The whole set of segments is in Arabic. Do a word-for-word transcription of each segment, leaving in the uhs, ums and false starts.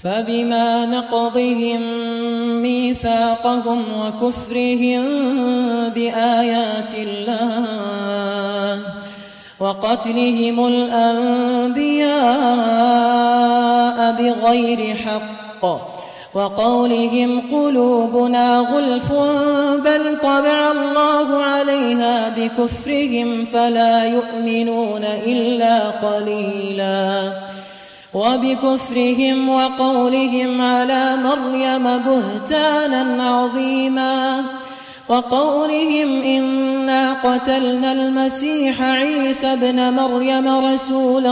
فبما نقضهم ميثاقهم وكفرهم بآيات الله وقتلهم الأنبياء بغير حق وقولهم قلوبنا غلف بل طبع الله عليها بكفرهم فلا يؤمنون إلا قليلا وبكفرهم وقولهم على مريم بهتانا عظيما وقولهم إنا قتلنا المسيح عيسى ابن مريم رسول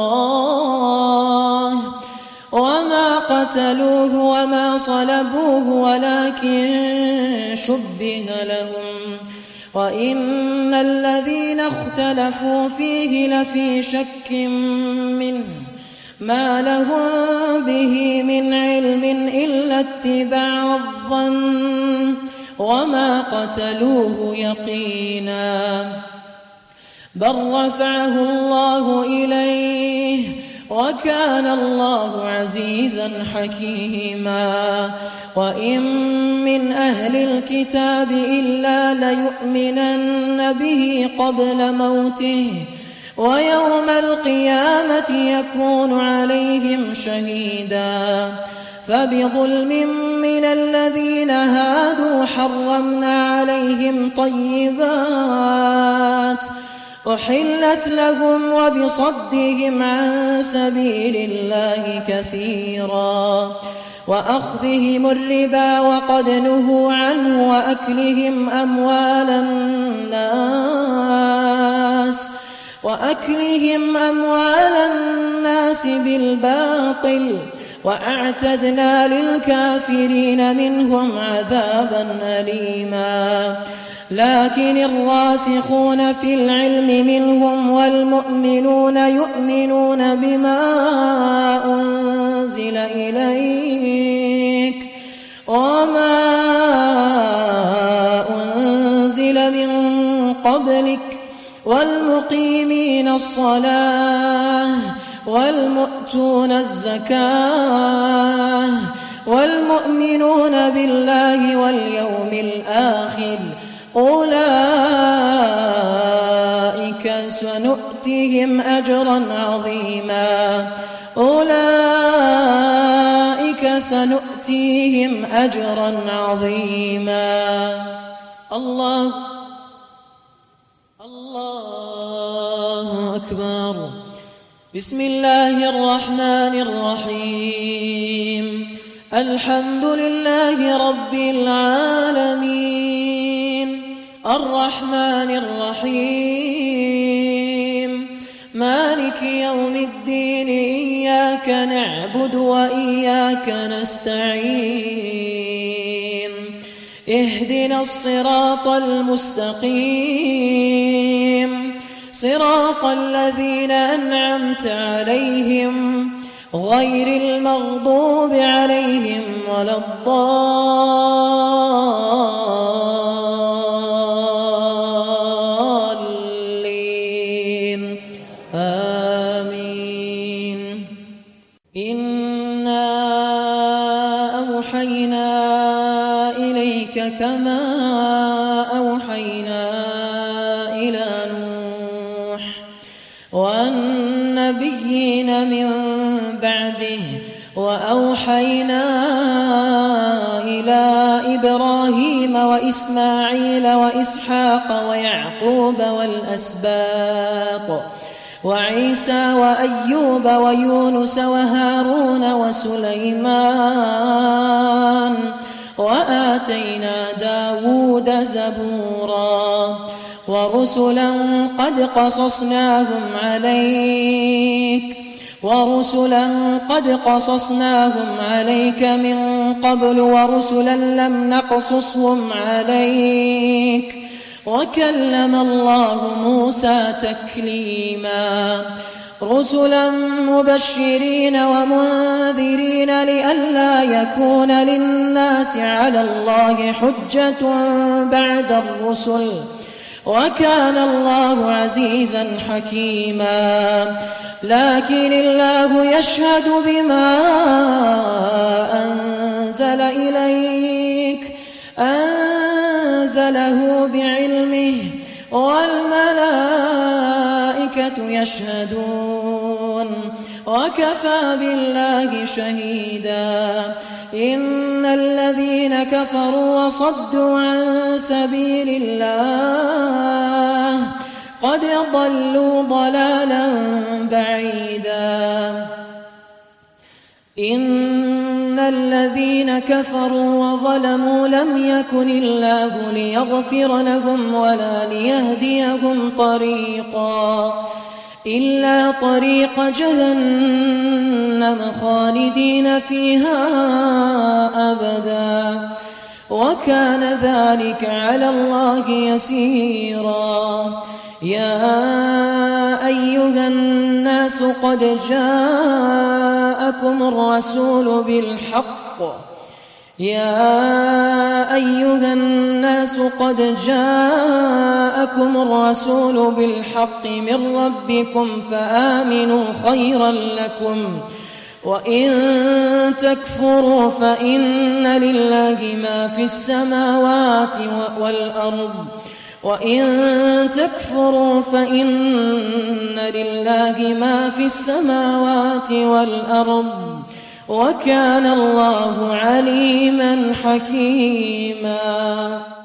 الله وما قتلوه وما صلبوه ولكن شبه لهم وإن الذين اختلفوا فيه لفي شك منه ما لهم به من علم إلا اتباع الظن وما قتلوه يقينا بل رفعه الله إليه وكان الله عزيزا حكيما وإن من أهل الكتاب إلا ليؤمنن به قبل موته ويوم القيامة يكون عليهم شهيدا فبظلم من الذين هادوا حرمنا عليهم طيبات أحلت لهم وبصدهم عن سبيل الله كثيرا وأخذهم الربا وقد نهوا عنه وأكلهم أموال الناس وأكلهم أموال الناس بالباطل وأعتدنا للكافرين منهم عذابا أليما لكن الراسخون في العلم منهم والمؤمنون يؤمنون بما أنزل إليك وما أنزل من قبلك والمقيمين الصلاة والمؤتون الزكاة والمؤمنون بالله واليوم الآخر أولئك سنؤتيهم أجرا عظيما أولئك سنؤتيهم أجرا عظيما الله الله أكبر بسم الله الرحمن الرحيم الحمد لله رب العالمين الرحمن الرحيم مالك يوم الدين إياك نعبد وإياك نستعين اهدنا الصراط المستقيم صراط الذين أنعمت عليهم غير المغضوب عليهم ولا الضالين آمين إنا أوحينا إليك كما أوحينا إلى نوح والنبيين من بعده وأوحينا إلى إبراهيم وإسماعيل وإسحاق ويعقوب والأسباط وعيسى وأيوب ويونس وهارون وسليمان وآتينا داود زبورا ورسلا قد قصصناهم عليك ورسلا قد قصصناهم عليك من قبل ورسلا لم نقصصهم عليك وكلم الله موسى تكليما رسلا مبشرين ومنذرين لئلا يكون للناس على الله حجة بعد الرسل وكان الله عزيزا حكيما لكن الله يشهد بما أنزل إليك أنزله بعلمه والملائكة يشهدون وكفى بالله شهيدا إن الذين كفروا وصدوا عن سبيل الله قد ضلوا ضلالا بعيدا إن الذين كفروا وظلموا لم يكن الله ليغفر لهم ولا ليهديهم طريقا إلا طريق جهنم خالدين فيها أبدا وكان ذلك على الله يسيرا يا أيها الناس قد جاءكم الرسول بالحق يا أيها الناس قد جاءكم الرسول بالحق من ربكم فآمنوا خيرا لكم وإن تكفروا فإن لله ما في السماوات والأرض وإن تكفروا فإن لله ما في السماوات والأرض وكان الله عليما حكيما.